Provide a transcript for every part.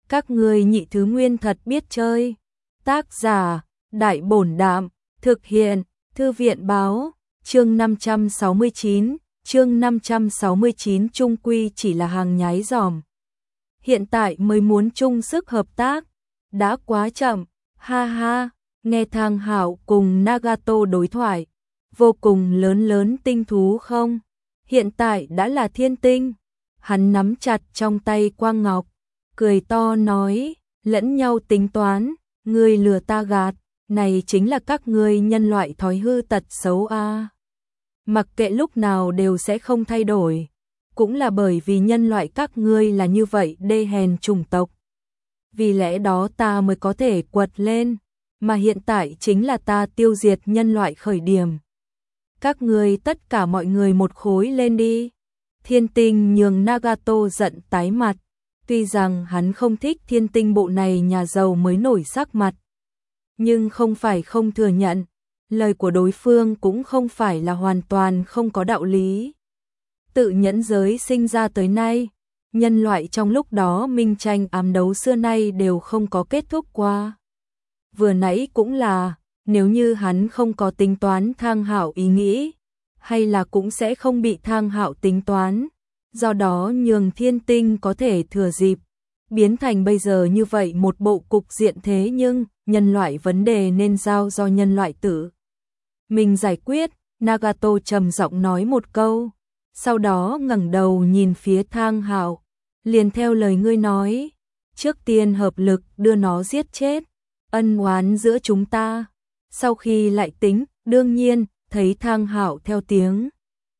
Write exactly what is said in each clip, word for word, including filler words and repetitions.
Các ngươi nhị thứ nguyên thật biết chơi. Tác giả, Đại Bổn Đạm, thực hiện, Thư viện Báo, chương năm trăm sáu mươi chín, chương năm trăm sáu mươi chín chung quy chỉ là hàng nhái giòm. Hiện tại mới muốn chung sức hợp tác, đã quá chậm, ha ha, nghe Thang Hạo cùng Nagato đối thoại, vô cùng lớn lớn tinh thú không? Hiện tại đã là thiên tinh, hắn nắm chặt trong tay quang ngọc, cười to nói, lẫn nhau tính toán, ngươi lừa ta gạt, này chính là các ngươi nhân loại thói hư tật xấu a. À. Mặc kệ lúc nào đều sẽ không thay đổi, cũng là bởi vì nhân loại các ngươi là như vậy đê hèn chủng tộc. Vì lẽ đó ta mới có thể quật lên, mà hiện tại chính là ta tiêu diệt nhân loại khởi điểm. Các ngươi tất cả mọi người một khối lên đi. Thiên tinh nhường Nagato giận tái mặt, tuy rằng hắn không thích thiên tinh bộ này nhà giàu mới nổi sắc mặt. Nhưng không phải không thừa nhận, lời của đối phương cũng không phải là hoàn toàn không có đạo lý. Tự nhẫn giới sinh ra tới nay, nhân loại trong lúc đó minh tranh ám đấu xưa nay đều không có kết thúc qua. Vừa nãy cũng là, nếu như hắn không có tính toán Thang Hạo ý nghĩ, hay là cũng sẽ không bị Thang Hạo tính toán, do đó nhường thiên tinh có thể thừa dịp, biến thành bây giờ như vậy một bộ cục diện thế nhưng, nhân loại vấn đề nên giao do nhân loại tự mình giải quyết, Nagato trầm giọng nói một câu, sau đó ngẩng đầu nhìn phía Thang Hạo, liền theo lời ngươi nói, trước tiên hợp lực đưa nó giết chết, ân oán giữa chúng ta, sau khi lại tính, đương nhiên, thấy Thang Hạo theo tiếng.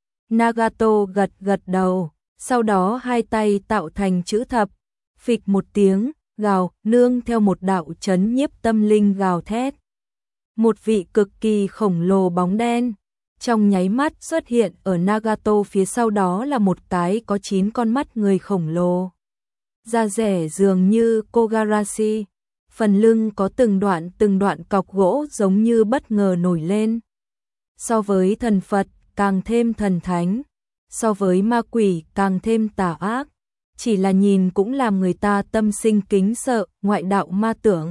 Nagato gật gật đầu, sau đó hai tay tạo thành chữ thập, phịch một tiếng, gào, nương theo một đạo chấn nhiếp tâm linh gào thét. Một vị cực kỳ khổng lồ bóng đen, trong nháy mắt xuất hiện ở Nagato phía sau đó là một cái có chín con mắt người khổng lồ. Da rẻ dường như Kogarashi, phần lưng có từng đoạn từng đoạn cọc gỗ giống như bất ngờ nổi lên. So với thần Phật càng thêm thần thánh, so với ma quỷ càng thêm tà ác, chỉ là nhìn cũng làm người ta tâm sinh kính sợ, ngoại đạo ma tưởng.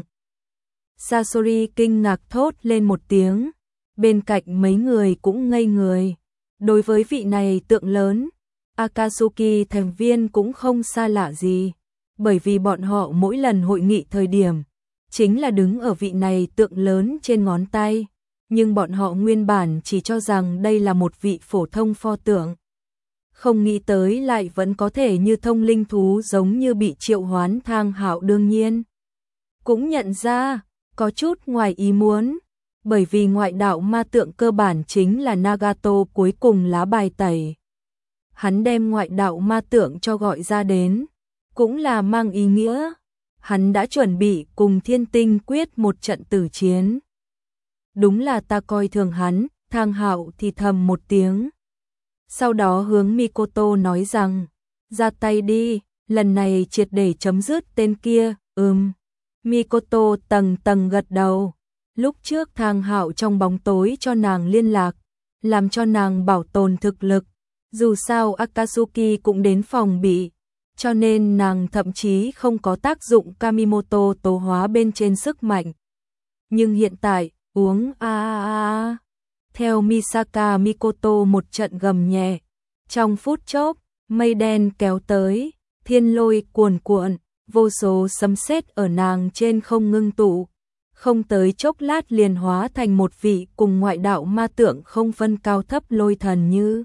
Sasori kinh ngạc thốt lên một tiếng, bên cạnh mấy người cũng ngây người. Đối với vị này tượng lớn, Akatsuki thành viên cũng không xa lạ gì, bởi vì bọn họ mỗi lần hội nghị thời điểm, chính là đứng ở vị này tượng lớn trên ngón tay, nhưng bọn họ nguyên bản chỉ cho rằng đây là một vị phổ thông pho tượng. Không nghĩ tới lại vẫn có thể như thông linh thú giống như bị triệu hoán. Thang Hạo đương nhiên cũng nhận ra, có chút ngoài ý muốn, bởi vì ngoại đạo ma tượng cơ bản chính là Nagato cuối cùng lá bài tẩy. Hắn đem ngoại đạo ma tượng cho gọi ra đến, cũng là mang ý nghĩa, hắn đã chuẩn bị cùng thiên tinh quyết một trận tử chiến. Đúng là ta coi thường hắn, Thang Hạo thì thầm một tiếng. Sau đó hướng Mikoto nói rằng, ra tay đi, lần này triệt để chấm dứt tên kia, ừm. Mikoto tầng tầng gật đầu, lúc trước Thang Hạo trong bóng tối cho nàng liên lạc, làm cho nàng bảo tồn thực lực, dù sao Akatsuki cũng đến phòng bị, cho nên nàng thậm chí không có tác dụng Kamimoto tố hóa bên trên sức mạnh. Nhưng hiện tại, uống a a a, theo Misaka Mikoto một trận gầm nhẹ, trong phút chốc, mây đen kéo tới, thiên lôi cuồn cuộn, vô số sấm sét ở nàng trên không ngưng tụ, không tới chốc lát liền hóa thành một vị cùng ngoại đạo ma tượng không phân cao thấp lôi thần như.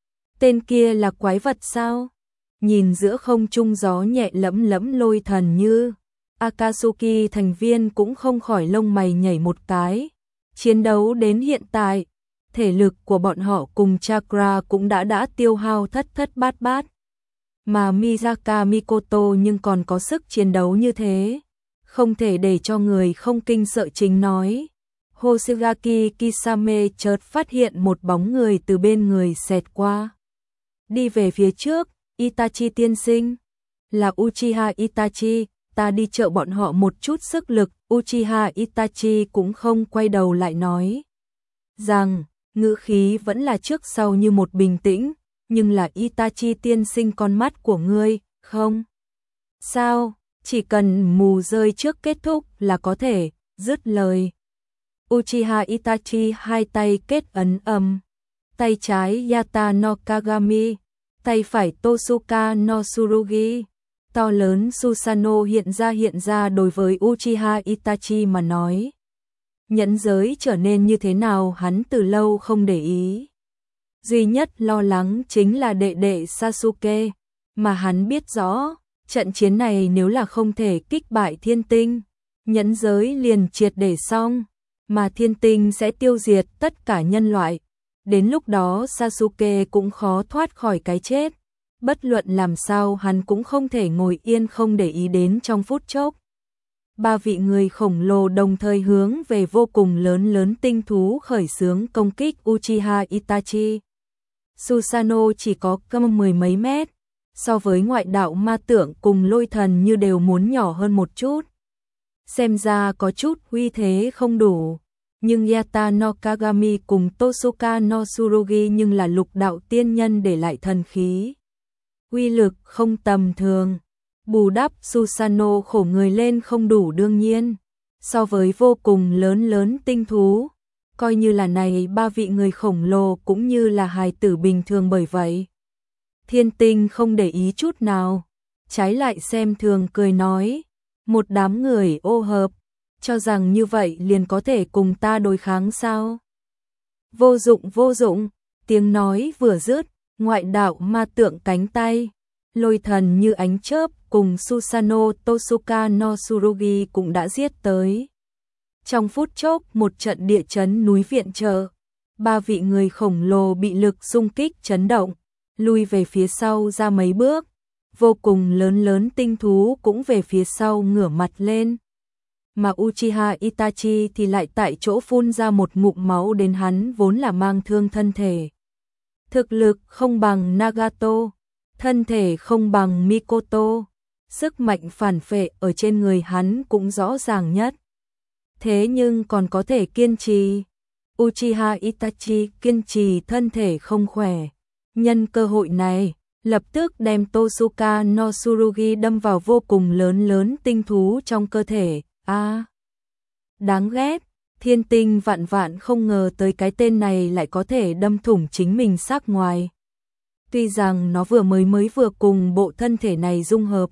Tên kia là quái vật sao? Nhìn giữa không trung gió nhẹ lẫm lẫm lôi thần như, Akatsuki thành viên cũng không khỏi lông mày nhảy một cái. Chiến đấu đến hiện tại, thể lực của bọn họ cùng chakra cũng đã đã tiêu hao thất thất bát bát. Mà Misaka Mikoto nhưng còn có sức chiến đấu như thế, không thể để cho người không kinh sợ chính nói. Hoshigaki Kisame chợt phát hiện một bóng người từ bên người xẹt qua. Đi về phía trước, Itachi tiên sinh. Là Uchiha Itachi, ta đi trợ bọn họ một chút sức lực. Uchiha Itachi cũng không quay đầu lại nói rằng, ngữ khí vẫn là trước sau như một bình tĩnh, nhưng là Itachi tiên sinh con mắt của ngươi, không? Sao? chỉ cần mù rơi trước kết thúc là có thể, dứt lời. Uchiha Itachi hai tay kết ấn âm, tay trái Yata no Kagami, tay phải Tosuka no Tsurugi. To lớn Susanoo hiện ra hiện ra đối với Uchiha Itachi mà nói. Nhẫn giới trở nên như thế nào hắn từ lâu không để ý. Duy nhất lo lắng chính là đệ đệ Sasuke, mà hắn biết rõ, trận chiến này nếu là không thể kích bại thiên tinh, nhẫn giới liền triệt để xong, mà thiên tinh sẽ tiêu diệt tất cả nhân loại. Đến lúc đó Sasuke cũng khó thoát khỏi cái chết. Bất luận làm sao hắn cũng không thể ngồi yên không để ý đến trong phút chốc. Ba vị người khổng lồ đồng thời hướng về vô cùng lớn lớn tinh thú khởi xướng công kích Uchiha Itachi. Susanoo chỉ có câm mười mấy mét, so với ngoại đạo ma tượng cùng lôi thần như đều muốn nhỏ hơn một chút. Xem ra có chút uy thế không đủ, nhưng Yata no Kagami cùng Tosuka no Tsurugi nhưng là lục đạo tiên nhân để lại thần khí. Uy lực không tầm thường, bù đắp Susanoo khổ người lên không đủ đương nhiên, so với vô cùng lớn lớn tinh thú, coi như là này ba vị người khổng lồ cũng như là hài tử bình thường bởi vậy. Thiên tinh không để ý chút nào, trái lại xem thường cười nói, một đám người ô hợp, cho rằng như vậy liền có thể cùng ta đối kháng sao? Vô dụng vô dụng, tiếng nói vừa dứt, ngoại đạo ma tượng cánh tay, lôi thần như ánh chớp cùng Susanoo Tosuka no Tsurugi cũng đã giết tới. Trong phút chốc một trận địa chấn núi viện trợ, ba vị người khổng lồ bị lực xung kích chấn động, lui về phía sau ra mấy bước, vô cùng lớn lớn tinh thú cũng về phía sau ngửa mặt lên. Mà Uchiha Itachi thì lại tại chỗ phun ra một ngụm máu đến hắn vốn là mang thương thân thể. Thực lực không bằng Nagato, thân thể không bằng Mikoto, sức mạnh phản phệ ở trên người hắn cũng rõ ràng nhất. Thế nhưng còn có thể kiên trì. Uchiha Itachi kiên trì thân thể không khỏe. Nhân cơ hội này, lập tức đem Tosuka no Tsurugi đâm vào vô cùng lớn lớn tinh thú trong cơ thể. A, à, đáng ghét, thiên tinh vạn vạn không ngờ tới cái tên này lại có thể đâm thủng chính mình xác ngoài. Tuy rằng nó vừa mới mới vừa cùng bộ thân thể này dung hợp,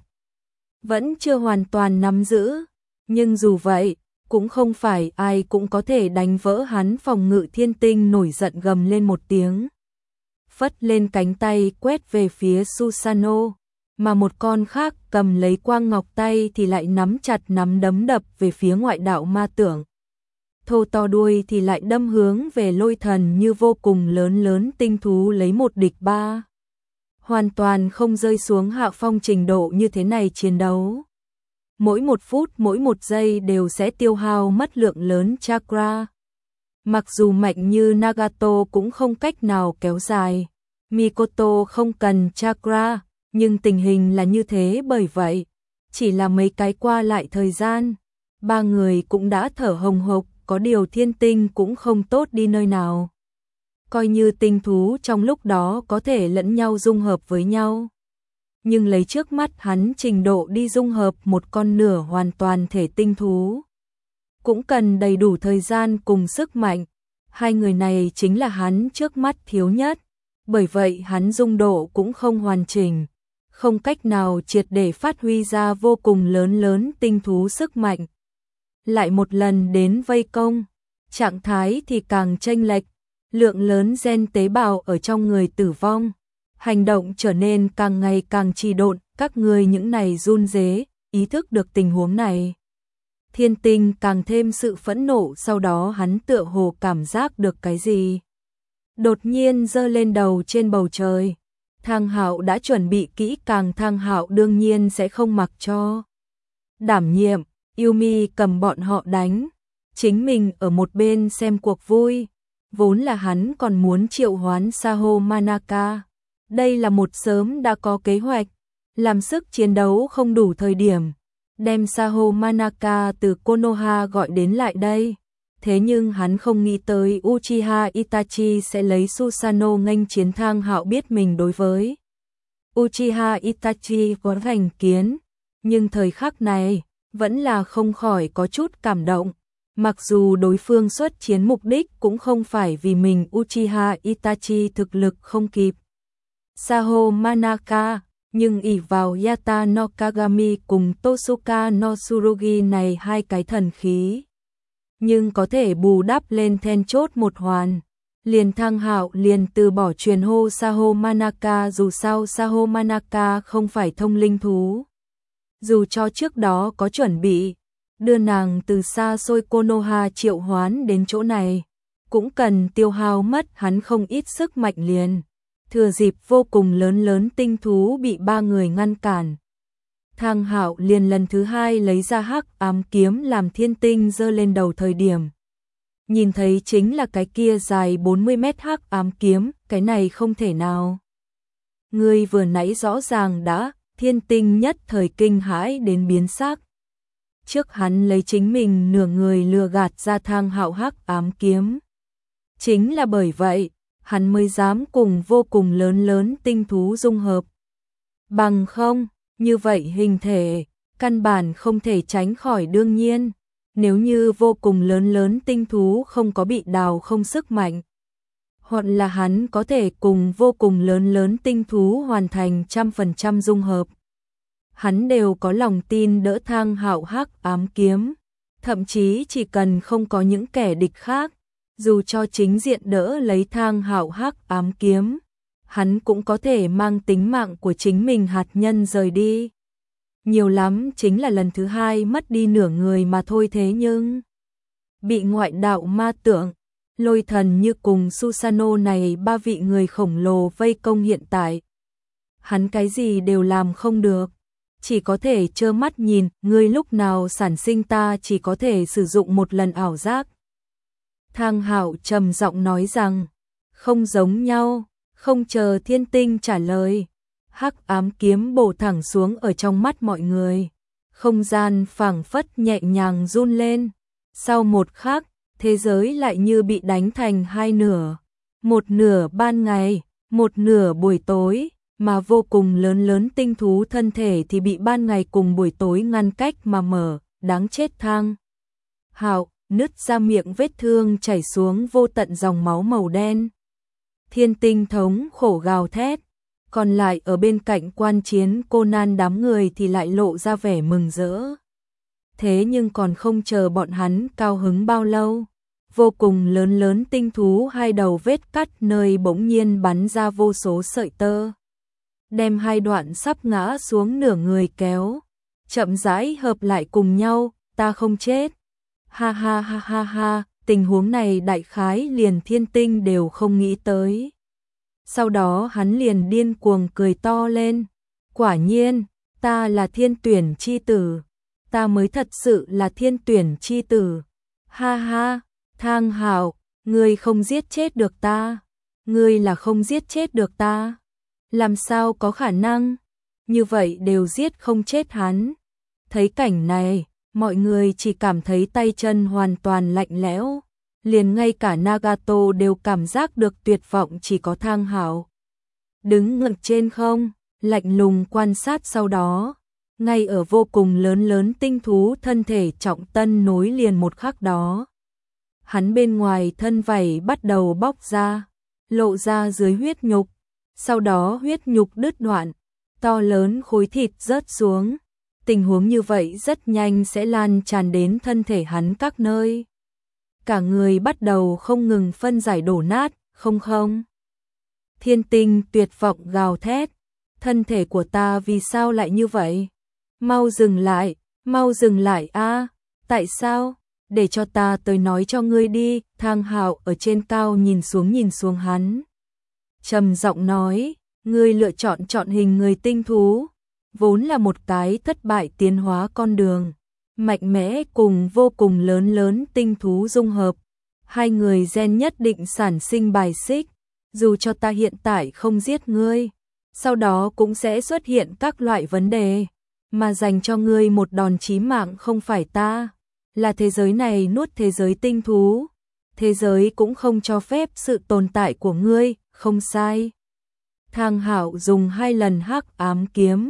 vẫn chưa hoàn toàn nắm giữ, nhưng dù vậy, cũng không phải ai cũng có thể đánh vỡ hắn phòng ngự. Thiên tinh nổi giận gầm lên một tiếng, phất lên cánh tay quét về phía Susanoo, mà một con khác cầm lấy quang ngọc tay thì lại nắm chặt nắm đấm đập về phía ngoại đạo ma tưởng. Thô to đuôi thì lại đâm hướng về lôi thần như vô cùng lớn lớn tinh thú lấy một địch ba. Hoàn toàn không rơi xuống hạ phong trình độ như thế này chiến đấu. Mỗi một phút mỗi một giây đều sẽ tiêu hao mất lượng lớn chakra. Mặc dù mạnh như Nagato cũng không cách nào kéo dài. Mikoto không cần chakra, nhưng tình hình là như thế bởi vậy. Chỉ là mấy cái qua lại thời gian, ba người cũng đã thở hồng hộc, có điều thiên tinh cũng không tốt đi nơi nào. Coi như tinh thú trong lúc đó có thể lẫn nhau dung hợp với nhau. Nhưng lấy trước mắt hắn trình độ đi dung hợp một con nửa hoàn toàn thể tinh thú, cũng cần đầy đủ thời gian cùng sức mạnh. Hai người này chính là hắn trước mắt thiếu nhất, bởi vậy hắn dung độ cũng không hoàn chỉnh, không cách nào triệt để phát huy ra vô cùng lớn lớn tinh thú sức mạnh. Lại một lần đến vây công, trạng thái thì càng chênh lệch, lượng lớn gen tế bào ở trong người tử vong, hành động trở nên càng ngày càng trì độn. Các người những này run rế, ý thức được tình huống này. Thiên tinh càng thêm sự phẫn nộ, sau đó hắn tựa hồ cảm giác được cái gì. Đột nhiên giơ lên đầu trên bầu trời. Thang Hạo đã chuẩn bị kỹ càng, Thang Hạo đương nhiên sẽ không mặc cho đảm nhiệm. Yumi cầm bọn họ đánh, chính mình ở một bên xem cuộc vui. Vốn là hắn còn muốn triệu hoán Saho Manaka. Đây là một sớm đã có kế hoạch, làm sức chiến đấu không đủ thời điểm, đem Saho Manaka từ Konoha gọi đến lại đây. Thế nhưng hắn không nghĩ tới Uchiha Itachi sẽ lấy Susanoo nghênh chiến. Thang Hạo biết mình đối với Uchiha Itachi có thành kiến, nhưng thời khắc này, vẫn là không khỏi có chút cảm động. Mặc dù đối phương xuất chiến mục đích cũng không phải vì mình Uchiha Itachi thực lực không kịp Saho Manaka, nhưng ỷ vào Yata no Kagami cùng Tosuka no Tsurugi này hai cái thần khí. Nhưng có thể bù đắp lên then chốt một hoàn. Liền Thang Hạo liền từ bỏ truyền hô Saho Manaka, dù sao Saho Manaka không phải thông linh thú. Dù cho trước đó có chuẩn bị, đưa nàng từ xa xôi Konoha triệu hoán đến chỗ này, cũng cần tiêu hao mất hắn không ít sức mạnh liền. Thừa dịp vô cùng lớn lớn tinh thú bị ba người ngăn cản, Thang Hạo liền lần thứ hai lấy ra hắc ám kiếm làm thiên tinh giơ lên đầu thời điểm. Nhìn thấy chính là cái kia dài bốn mươi mét hắc ám kiếm, cái này không thể nào. Ngươi vừa nãy rõ ràng đã, thiên tinh nhất thời kinh hãi đến biến sắc. Trước hắn lấy chính mình nửa người lừa gạt ra Thang Hạo hắc ám kiếm. Chính là bởi vậy, hắn mới dám cùng vô cùng lớn lớn tinh thú dung hợp. Bằng không, như vậy hình thể, căn bản không thể tránh khỏi đương nhiên. Nếu như vô cùng lớn lớn tinh thú không có bị đào không sức mạnh, hoặc là hắn có thể cùng vô cùng lớn lớn tinh thú hoàn thành trăm phần trăm dung hợp. Hắn đều có lòng tin đỡ Thang Hạo hắc ám kiếm, thậm chí chỉ cần không có những kẻ địch khác, dù cho chính diện đỡ lấy Thang Hạo hắc ám kiếm, hắn cũng có thể mang tính mạng của chính mình hạt nhân rời đi. Nhiều lắm chính là lần thứ hai mất đi nửa người mà thôi, thế nhưng bị ngoại đạo ma tượng, lôi thần như cùng Susanoo này ba vị người khổng lồ vây công hiện tại. Hắn cái gì đều làm không được, chỉ có thể trơ mắt nhìn, ngươi lúc nào sản sinh ta chỉ có thể sử dụng một lần ảo giác. Thang Hạo trầm giọng nói rằng, không giống nhau, không chờ thiên tinh trả lời. Hắc ám kiếm bổ thẳng xuống ở trong mắt mọi người. Không gian phảng phất nhẹ nhàng run lên. Sau một khắc, thế giới lại như bị đánh thành hai nửa. Một nửa ban ngày, một nửa buổi tối, mà vô cùng lớn lớn tinh thú thân thể thì bị ban ngày cùng buổi tối ngăn cách mà mở, đáng chết Thang Hạo, nứt ra miệng vết thương chảy xuống vô tận dòng máu màu đen. Thiên tinh thống khổ gào thét. Còn lại ở bên cạnh quan chiến Conan đám người thì lại lộ ra vẻ mừng rỡ. Thế nhưng còn không chờ bọn hắn cao hứng bao lâu, vô cùng lớn lớn tinh thú hai đầu vết cắt nơi bỗng nhiên bắn ra vô số sợi tơ, đem hai đoạn sắp ngã xuống nửa người kéo, chậm rãi hợp lại cùng nhau, ta không chết. Ha ha ha ha ha, tình huống này đại khái liền thiên tinh đều không nghĩ tới. Sau đó hắn liền điên cuồng cười to lên. Quả nhiên, ta là thiên tuyển chi tử. Ta mới thật sự là thiên tuyển chi tử. Ha ha, Thang Hạo, ngươi không giết chết được ta. Ngươi là không giết chết được ta. Làm sao có khả năng? Như vậy đều giết không chết hắn. Thấy cảnh này, mọi người chỉ cảm thấy tay chân hoàn toàn lạnh lẽo. Liền ngay cả Nagato đều cảm giác được tuyệt vọng, chỉ có Thang Hạo đứng ngẩng trên không, lạnh lùng quan sát. Sau đó, ngay ở vô cùng lớn lớn tinh thú thân thể trọng tân nối liền một khắc đó, hắn bên ngoài thân vảy bắt đầu bóc ra, lộ ra dưới huyết nhục, sau đó huyết nhục đứt đoạn, to lớn khối thịt rớt xuống. Tình huống như vậy rất nhanh sẽ lan tràn đến thân thể hắn các nơi. Cả người bắt đầu không ngừng phân giải đổ nát, không không. Thiên tinh tuyệt vọng gào thét, thân thể của ta vì sao lại như vậy? Mau dừng lại, mau dừng lại a, tại sao? Để cho ta tới nói cho ngươi đi. Thang Hạo ở trên cao nhìn xuống nhìn xuống hắn, trầm giọng nói, ngươi lựa chọn chọn hình người tinh thú, vốn là một cái thất bại tiến hóa con đường. Mạnh mẽ cùng vô cùng lớn lớn tinh thú dung hợp, hai người gen nhất định sản sinh bài xích. Dù cho ta hiện tại không giết ngươi, sau đó cũng sẽ xuất hiện các loại vấn đề, mà dành cho ngươi một đòn chí mạng không phải ta, là thế giới này nuốt thế giới tinh thú. Thế giới cũng không cho phép sự tồn tại của ngươi, không sai. Thang Hạo dùng hai lần hắc ám kiếm,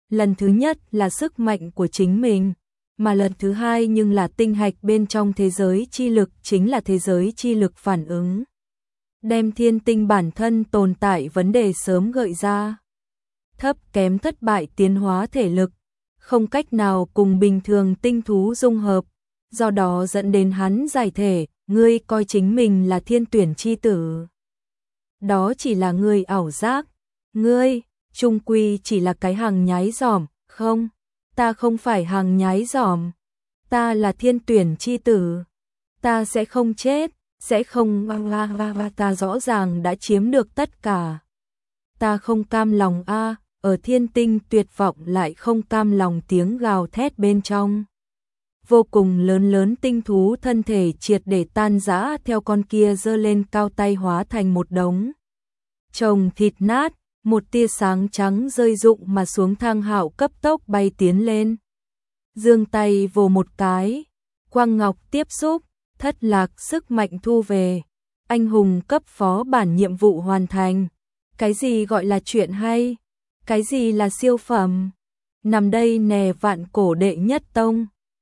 lần thứ nhất là sức mạnh của chính mình, mà lần thứ hai nhưng là tinh hạch bên trong thế giới chi lực, chính là thế giới chi lực phản ứng. Đem thiên tinh bản thân tồn tại vấn đề sớm gợi ra. Thấp kém thất bại tiến hóa thể lực, không cách nào cùng bình thường tinh thú dung hợp, do đó dẫn đến hắn giải thể, ngươi coi chính mình là thiên tuyển chi tử. Đó chỉ là ngươi ảo giác, ngươi, chung quy chỉ là cái hàng nhái giỏm, không, ta không phải hàng nhái giỏm, ta là thiên tuyển chi tử, ta sẽ không chết, sẽ không va va va, ta rõ ràng đã chiếm được tất cả. Ta không cam lòng a, ở thiên tinh tuyệt vọng lại không cam lòng tiếng gào thét bên trong. Vô cùng lớn lớn tinh thú thân thể triệt để tan rã theo con kia giơ lên cao tay hóa thành một đống chồng thịt nát, một tia sáng trắng rơi rụng mà xuống. Thang Hạo cấp tốc bay tiến lên, giương tay vồ một cái, quang ngọc tiếp xúc, thất lạc sức mạnh thu về, anh hùng cấp phó bản nhiệm vụ hoàn thành. Cái gì gọi là chuyện hay? Cái gì là siêu phẩm? Nằm đây nè vạn cổ đệ nhất tông.